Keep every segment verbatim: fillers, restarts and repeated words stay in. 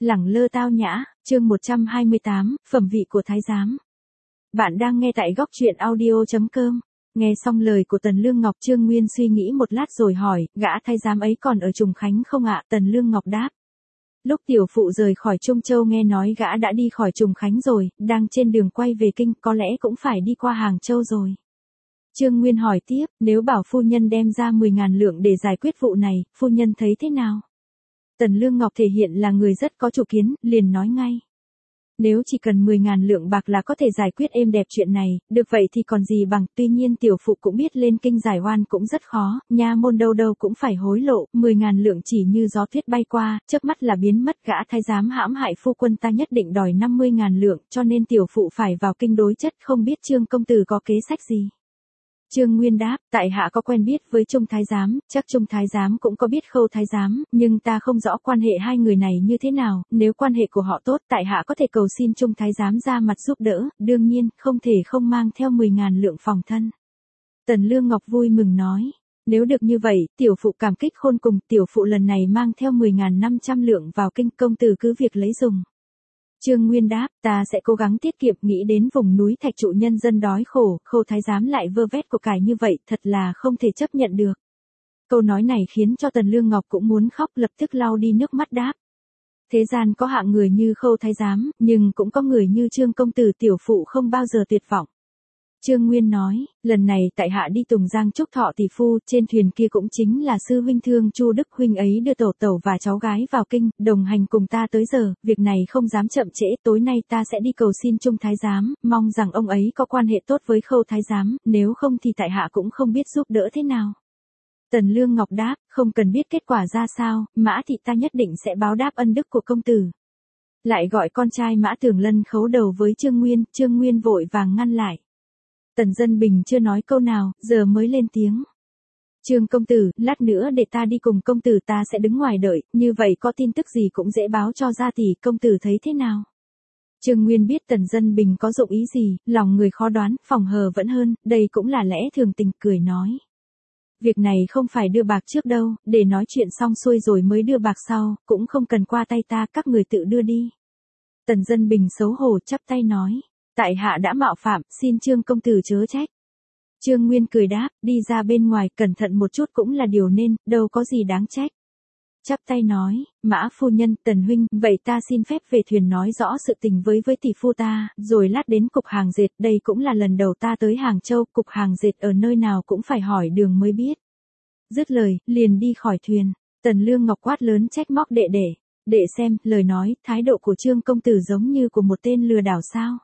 Lẳng lơ tao nhã, chương một trăm hai mươi tám, phẩm vị của thái giám. Bạn đang nghe tại góc truyện audio chấm com. Nghe xong lời của Tần Lương Ngọc, Trương Nguyên suy nghĩ một lát rồi hỏi, gã thái giám ấy còn ở Trùng Khánh không ạ? Tần Lương Ngọc đáp. Lúc tiểu phụ rời khỏi Trung Châu nghe nói gã đã đi khỏi Trùng Khánh rồi, đang trên đường quay về kinh, có lẽ cũng phải đi qua Hàng Châu rồi. Trương Nguyên hỏi tiếp, nếu bảo phu nhân đem ra mười ngàn lượng để giải quyết vụ này, phu nhân thấy thế nào? Tần Lương Ngọc thể hiện là người rất có chủ kiến, liền nói ngay. Nếu chỉ cần mười ngàn lượng bạc là có thể giải quyết êm đẹp chuyện này, được vậy thì còn gì bằng, tuy nhiên tiểu phụ cũng biết lên kinh giải oan cũng rất khó, nha môn đâu đâu cũng phải hối lộ, mười ngàn lượng chỉ như gió tuyết bay qua, chớp mắt là biến mất. Gã thái giám hãm hại phu quân ta nhất định đòi năm mươi ngàn lượng, cho nên tiểu phụ phải vào kinh đối chất, không biết Trương công tử có kế sách gì. Trương Nguyên đáp, tại hạ có quen biết với Trung thái giám, chắc Trung thái giám cũng có biết Khâu thái giám, nhưng ta không rõ quan hệ hai người này như thế nào, nếu quan hệ của họ tốt, tại hạ có thể cầu xin Trung thái giám ra mặt giúp đỡ, đương nhiên, không thể không mang theo mười ngàn lượng phòng thân. Tần Lương Ngọc vui mừng nói, nếu được như vậy, tiểu phụ cảm kích khôn cùng, tiểu phụ lần này mang theo mười ngàn năm trăm lượng vào kinh, công tử cứ việc lấy dùng. Trương Nguyên đáp, ta sẽ cố gắng tiết kiệm, nghĩ đến vùng núi Thạch Trụ nhân dân đói khổ, Khâu thái giám lại vơ vét của cải như vậy, thật là không thể chấp nhận được. Câu nói này khiến cho Tần Lương Ngọc cũng muốn khóc, lập tức lau đi nước mắt đáp. Thế gian có hạng người như Khâu thái giám, nhưng cũng có người như Trương công tử, tiểu phụ không bao giờ tuyệt vọng. Trương Nguyên nói, lần này tại hạ đi Tùng Giang chúc thọ tỷ phu, trên thuyền kia cũng chính là sư huynh Thương Chu Đức huynh ấy đưa tổ tẩu và cháu gái vào kinh, đồng hành cùng ta tới giờ, việc này không dám chậm trễ, tối nay ta sẽ đi cầu xin Trung thái giám, mong rằng ông ấy có quan hệ tốt với Khâu thái giám, nếu không thì tại hạ cũng không biết giúp đỡ thế nào. Tần Lương Ngọc đáp, không cần biết kết quả ra sao, Mã thị ta nhất định sẽ báo đáp ân đức của công tử. Lại gọi con trai Mã Tường Lân khấu đầu với Trương Nguyên, Trương Nguyên vội vàng ngăn lại. Tần Dân Bình chưa nói câu nào, giờ mới lên tiếng. Trương công tử, lát nữa để ta đi cùng công tử, ta sẽ đứng ngoài đợi, như vậy có tin tức gì cũng dễ báo cho gia tỷ, công tử thấy thế nào? Trương Nguyên biết Tần Dân Bình có dụng ý gì, lòng người khó đoán, phòng hờ vẫn hơn, đây cũng là lẽ thường tình, cười nói. Việc này không phải đưa bạc trước đâu, để nói chuyện xong xuôi rồi mới đưa bạc sau, cũng không cần qua tay ta, các người tự đưa đi. Tần Dân Bình xấu hổ chắp tay nói. Tại hạ đã mạo phạm, xin Trương công tử chớ trách. Trương Nguyên cười đáp, đi ra bên ngoài, cẩn thận một chút cũng là điều nên, đâu có gì đáng trách. Chắp tay nói, Mã phu nhân, Tần huynh, vậy ta xin phép về thuyền nói rõ sự tình với với tỷ phu ta, rồi lát đến cục hàng dệt, đây cũng là lần đầu ta tới Hàng Châu, cục hàng dệt ở nơi nào cũng phải hỏi đường mới biết. Dứt lời, liền đi khỏi thuyền. Tần Lương Ngọc quát lớn trách móc đệ đệ, đệ xem, lời nói, thái độ của Trương công tử giống như của một tên lừa đảo sao?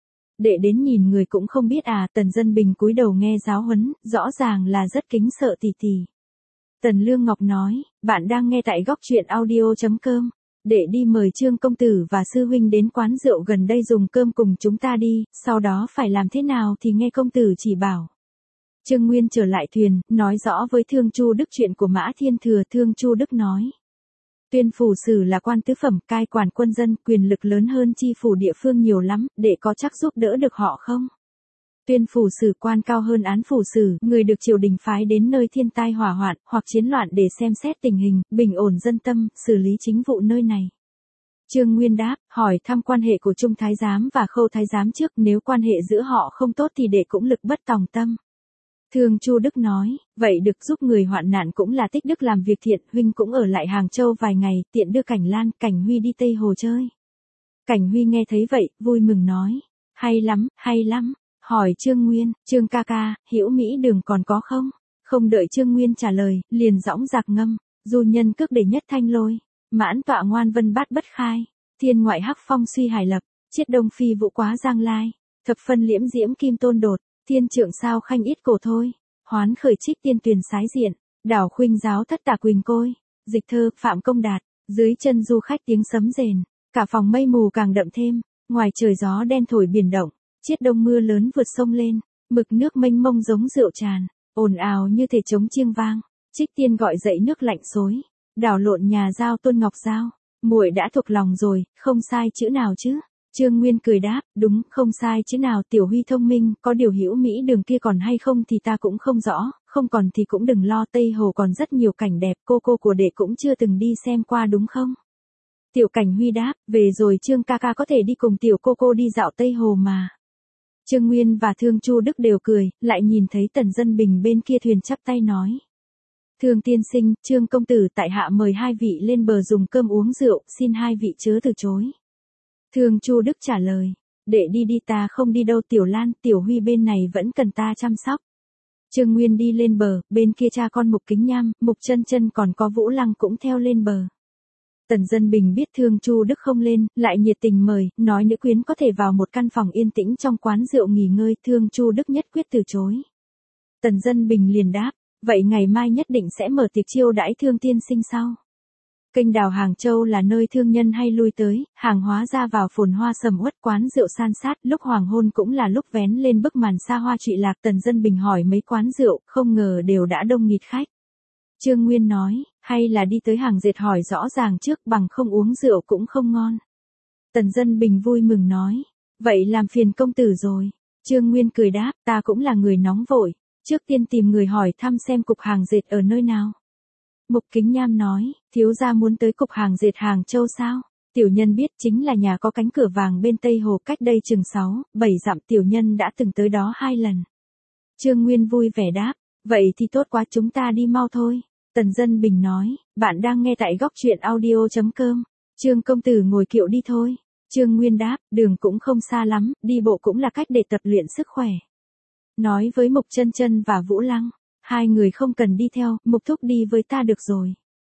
Đệ đến nhìn người cũng không biết à? Tần Dân Bình cúi đầu nghe giáo huấn, rõ ràng là rất kính sợ tỷ tỷ. Tần Lương Ngọc nói, bạn đang nghe tại góc truyện audio chấm com. Đệ đi mời Trương công tử và sư huynh đến quán rượu gần đây dùng cơm cùng chúng ta đi, sau đó phải làm thế nào thì nghe công tử chỉ bảo. Trương Nguyên trở lại thuyền, nói rõ với Thương Chu Đức chuyện của Mã Thiên Thừa. Thương Chu Đức nói. Tuyên phủ sử là quan tứ phẩm, cai quản quân dân, quyền lực lớn hơn chi phủ địa phương nhiều lắm, đệ có chắc giúp đỡ được họ không? Tuyên phủ sử quan cao hơn án phủ sử, người được triều đình phái đến nơi thiên tai hỏa hoạn, hoặc chiến loạn để xem xét tình hình, bình ổn dân tâm, xử lý chính vụ nơi này. Trương Nguyên đáp, hỏi thăm quan hệ của Trung thái giám và Khâu thái giám trước, nếu quan hệ giữa họ không tốt thì đệ cũng lực bất tòng tâm. Thương Chu Đức nói, vậy được, giúp người hoạn nạn cũng là tích đức làm việc thiện, huynh cũng ở lại Hàng Châu vài ngày, tiện đưa Cảnh Lan, Cảnh Huy đi Tây Hồ chơi. Cảnh Huy nghe thấy vậy, vui mừng nói, hay lắm, hay lắm, hỏi Trương Nguyên, Trương ca ca, Hữu Mỹ Đường còn có không? Không đợi Trương Nguyên trả lời, liền dõng dạc ngâm, du nhân cước để nhất thanh lôi, mãn tọa ngoan vân bát bất khai, thiên ngoại hắc phong suy hải lập, chiết đông phi vũ quá giang lai, thập phân liễm diễm kim tôn đột. Thiên trượng sao khanh ít cổ thôi, hoán khởi trích tiên tuyền sái diện, đảo khuynh giáo thất tả quỳnh côi, dịch thơ, Phạm Công Đạt, dưới chân du khách tiếng sấm rền, cả phòng mây mù càng đậm thêm, ngoài trời gió đen thổi biển động, chiết đông mưa lớn vượt sông lên, mực nước mênh mông giống rượu tràn, ồn ào như thể trống chiêng vang, trích tiên gọi dậy nước lạnh xối, đảo lộn nhà giao Tôn Ngọc Giao, muội đã thuộc lòng rồi, không sai chữ nào chứ? Trương Nguyên cười đáp, đúng, không sai chứ nào, Tiểu Huy thông minh, có điều Hữu Mỹ Đường kia còn hay không thì ta cũng không rõ, không còn thì cũng đừng lo, Tây Hồ còn rất nhiều cảnh đẹp, cô cô của đệ cũng chưa từng đi xem qua đúng không? Tiểu Cảnh Huy đáp, về rồi Trương ca ca có thể đi cùng tiểu cô cô đi dạo Tây Hồ mà. Trương Nguyên và Thương Chu Đức đều cười, lại nhìn thấy Tần Dân Bình bên kia thuyền chắp tay nói. Thương tiên sinh, Trương công tử tại hạ mời hai vị lên bờ dùng cơm uống rượu, xin hai vị chớ từ chối. Thương Chu Đức trả lời, đệ đi đi ta không đi đâu Tiểu Lan, Tiểu Huy bên này vẫn cần ta chăm sóc. Trương Nguyên đi lên bờ, bên kia cha con Mục Kính Nham, Mục Chân Chân còn có Vũ Lăng cũng theo lên bờ. Tần Dân Bình biết Thương Chu Đức không lên, lại nhiệt tình mời, nói nữ quyến có thể vào một căn phòng yên tĩnh trong quán rượu nghỉ ngơi, Thương Chu Đức nhất quyết từ chối. Tần Dân Bình liền đáp, vậy ngày mai nhất định sẽ mở tiệc chiêu đãi Thương tiên sinh sau. Kênh đào Hàng Châu là nơi thương nhân hay lui tới, hàng hóa ra vào phồn hoa sầm uất, quán rượu san sát, lúc hoàng hôn cũng là lúc vén lên bức màn xa hoa trụy lạc. Tần Dân Bình hỏi mấy quán rượu, không ngờ đều đã đông nghịt khách. Trương Nguyên nói, hay là đi tới hàng dệt hỏi rõ ràng trước, bằng không uống rượu cũng không ngon. Tần Dân Bình vui mừng nói, vậy làm phiền công tử rồi. Trương Nguyên cười đáp, ta cũng là người nóng vội, trước tiên tìm người hỏi thăm xem cục hàng dệt ở nơi nào. Mục Kính Nham nói, thiếu gia muốn tới cục hàng dệt Hàng Châu sao? Tiểu nhân biết chính là nhà có cánh cửa vàng bên Tây Hồ, cách đây chừng sáu, bảy dặm, tiểu nhân đã từng tới đó hai lần. Trương Nguyên vui vẻ đáp, vậy thì tốt quá, chúng ta đi mau thôi. Tần Dân Bình nói, bạn đang nghe tại góc truyện audio chấm com. Trương công tử ngồi kiệu đi thôi. Trương Nguyên đáp, đường cũng không xa lắm, đi bộ cũng là cách để tập luyện sức khỏe. Nói với Mục Chân Chân và Vũ Lăng, hai người không cần đi theo, Mục thúc đi với ta được rồi.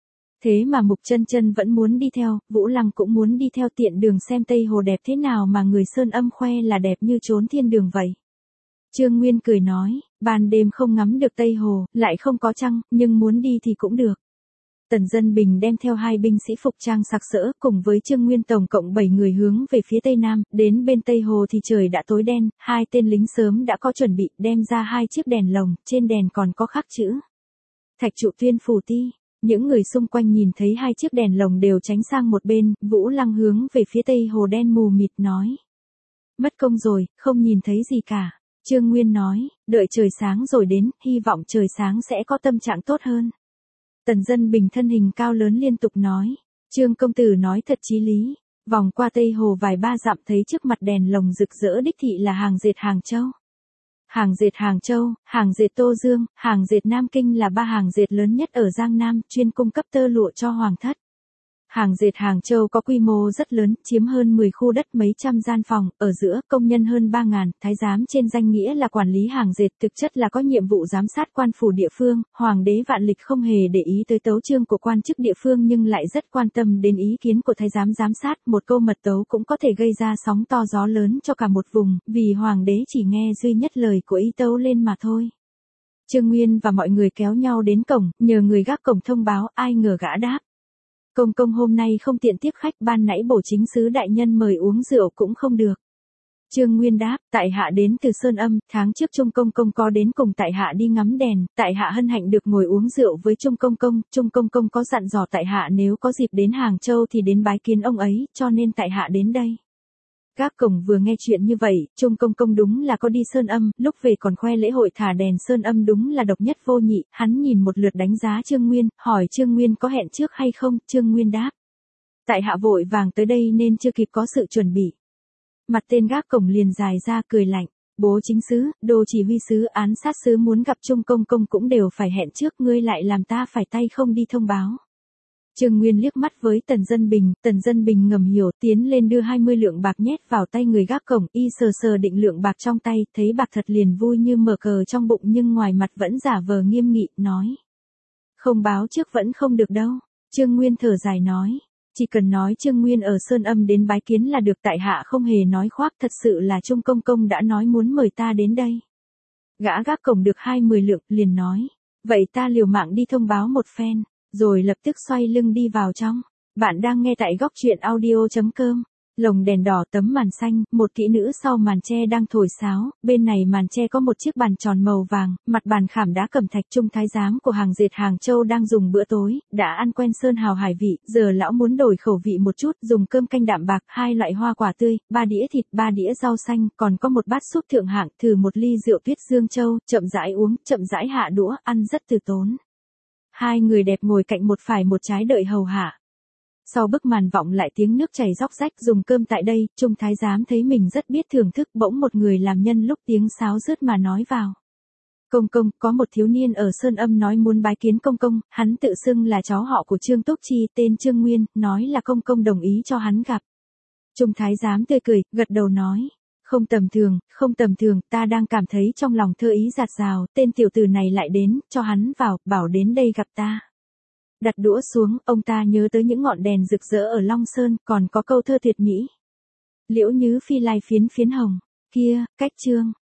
Thế mà Mục Chân Chân vẫn muốn đi theo, Vũ Lăng cũng muốn đi theo, tiện đường xem Tây Hồ đẹp thế nào mà người Sơn Âm khoe là đẹp như trốn thiên đường vậy. Trương Nguyên cười nói, ban đêm không ngắm được Tây Hồ, lại không có trăng, nhưng muốn đi thì cũng được. Tần Dân Bình đem theo hai binh sĩ phục trang sặc sỡ, cùng với Trương Nguyên tổng cộng bảy người hướng về phía Tây Nam, đến bên Tây Hồ thì trời đã tối đen, hai tên lính sớm đã có chuẩn bị, đem ra hai chiếc đèn lồng, trên đèn còn có khắc chữ. Thạch trụ tuyên phù ti. Những người xung quanh nhìn thấy hai chiếc đèn lồng đều tránh sang một bên, Vũ Lăng hướng về phía Tây Hồ đen mù mịt nói. Mất công rồi, không nhìn thấy gì cả. Trương Nguyên nói, đợi trời sáng rồi đến, hy vọng trời sáng sẽ có tâm trạng tốt hơn. Tần Dân Bình thân hình cao lớn liên tục nói, Trương công tử nói thật chí lý. Vòng qua Tây Hồ vài ba dặm thấy trước mặt đèn lồng rực rỡ đích thị là hàng dệt Hàng Châu. Hàng dệt Hàng Châu, hàng dệt Tô Dương, hàng dệt Nam Kinh là ba hàng dệt lớn nhất ở Giang Nam, chuyên cung cấp tơ lụa cho hoàng thất. Hàng dệt Hàng Châu có quy mô rất lớn, chiếm hơn mười khu đất, mấy trăm gian phòng, ở giữa công nhân hơn ba ngàn, thái giám trên danh nghĩa là quản lý hàng dệt, thực chất là có nhiệm vụ giám sát quan phủ địa phương. Hoàng đế Vạn Lịch không hề để ý tới tấu chương của quan chức địa phương nhưng lại rất quan tâm đến ý kiến của thái giám giám sát, một câu mật tấu cũng có thể gây ra sóng to gió lớn cho cả một vùng, vì hoàng đế chỉ nghe duy nhất lời của ý tấu lên mà thôi. Trương Nguyên và mọi người kéo nhau đến cổng, nhờ người gác cổng thông báo, ai ngờ gã đáp. Công công hôm nay không tiện tiếp khách, ban nãy bổ chính sứ đại nhân mời uống rượu cũng không được. Trương Nguyên đáp, tại hạ đến từ Sơn Âm, tháng trước Trung công công có đến cùng tại hạ đi ngắm đèn, tại hạ hân hạnh được ngồi uống rượu với Trung công công, Trung công công có dặn dò tại hạ nếu có dịp đến Hàng Châu thì đến bái kiến ông ấy, cho nên tại hạ đến đây. Gác cổng vừa nghe chuyện như vậy, Trung công công đúng là có đi Sơn Âm, lúc về còn khoe lễ hội thả đèn Sơn Âm đúng là độc nhất vô nhị, hắn nhìn một lượt đánh giá Trương Nguyên, hỏi Trương Nguyên có hẹn trước hay không, Trương Nguyên đáp. Tại hạ vội vàng tới đây nên chưa kịp có sự chuẩn bị. Mặt tên gác cổng liền dài ra cười lạnh, bố chính sứ, đô chỉ huy sứ, án sát sứ muốn gặp Trung công công cũng đều phải hẹn trước, ngươi lại làm ta phải tay không đi thông báo. Trương Nguyên liếc mắt với Tần Dân Bình, Tần Dân Bình ngầm hiểu, tiến lên đưa hai mươi lượng bạc nhét vào tay người gác cổng, y sờ sờ định lượng bạc trong tay, thấy bạc thật liền vui như mở cờ trong bụng nhưng ngoài mặt vẫn giả vờ nghiêm nghị, nói. Không báo trước vẫn không được đâu. Trương Nguyên thở dài nói. Chỉ cần nói Trương Nguyên ở Sơn Âm đến bái kiến là được, tại hạ không hề nói khoác, thật sự là Trung công công đã nói muốn mời ta đến đây. Gã gác cổng được hai mươi lượng, liền nói. Vậy ta liều mạng đi thông báo một phen. Rồi lập tức xoay lưng đi vào trong. Bạn đang nghe tại góc truyện audio chấm com. Lồng đèn đỏ, tấm màn xanh, một kỹ nữ sau màn tre đang thổi sáo, bên này màn tre có một chiếc bàn tròn màu vàng, mặt bàn khảm đá cẩm thạch. Trung thái giám của hàng dệt Hàng Châu đang dùng bữa tối, đã ăn quen sơn hào hải vị, giờ lão muốn đổi khẩu vị một chút, dùng cơm canh đạm bạc, hai loại hoa quả tươi, ba đĩa thịt, ba đĩa rau xanh, còn có một bát súp thượng hạng, thử một ly rượu Tuyết Dương Châu, chậm rãi uống, chậm rãi hạ đũa, ăn rất từ tốn. Hai người đẹp ngồi cạnh một phải một trái đợi hầu hạ. Sau bức màn vọng lại tiếng nước chảy róc rách dùng cơm tại đây, Trung thái giám thấy mình rất biết thưởng thức, bỗng một người làm nhân lúc tiếng sáo rớt mà nói vào. Công công, có một thiếu niên ở Sơn Âm nói muốn bái kiến công công, hắn tự xưng là cháu họ của Trương Túc Chi, tên Trương Nguyên, nói là công công đồng ý cho hắn gặp. Trung thái giám tươi cười, gật đầu nói. Không tầm thường, không tầm thường, ta đang cảm thấy trong lòng thơ ý dạt dào, tên tiểu tử này lại đến, cho hắn vào, bảo đến đây gặp ta. Đặt đũa xuống, ông ta nhớ tới những ngọn đèn rực rỡ ở Long Sơn, còn có câu thơ tuyệt mỹ. Liễu nhứ phi lai phiến phiến hồng, kia, cách trương.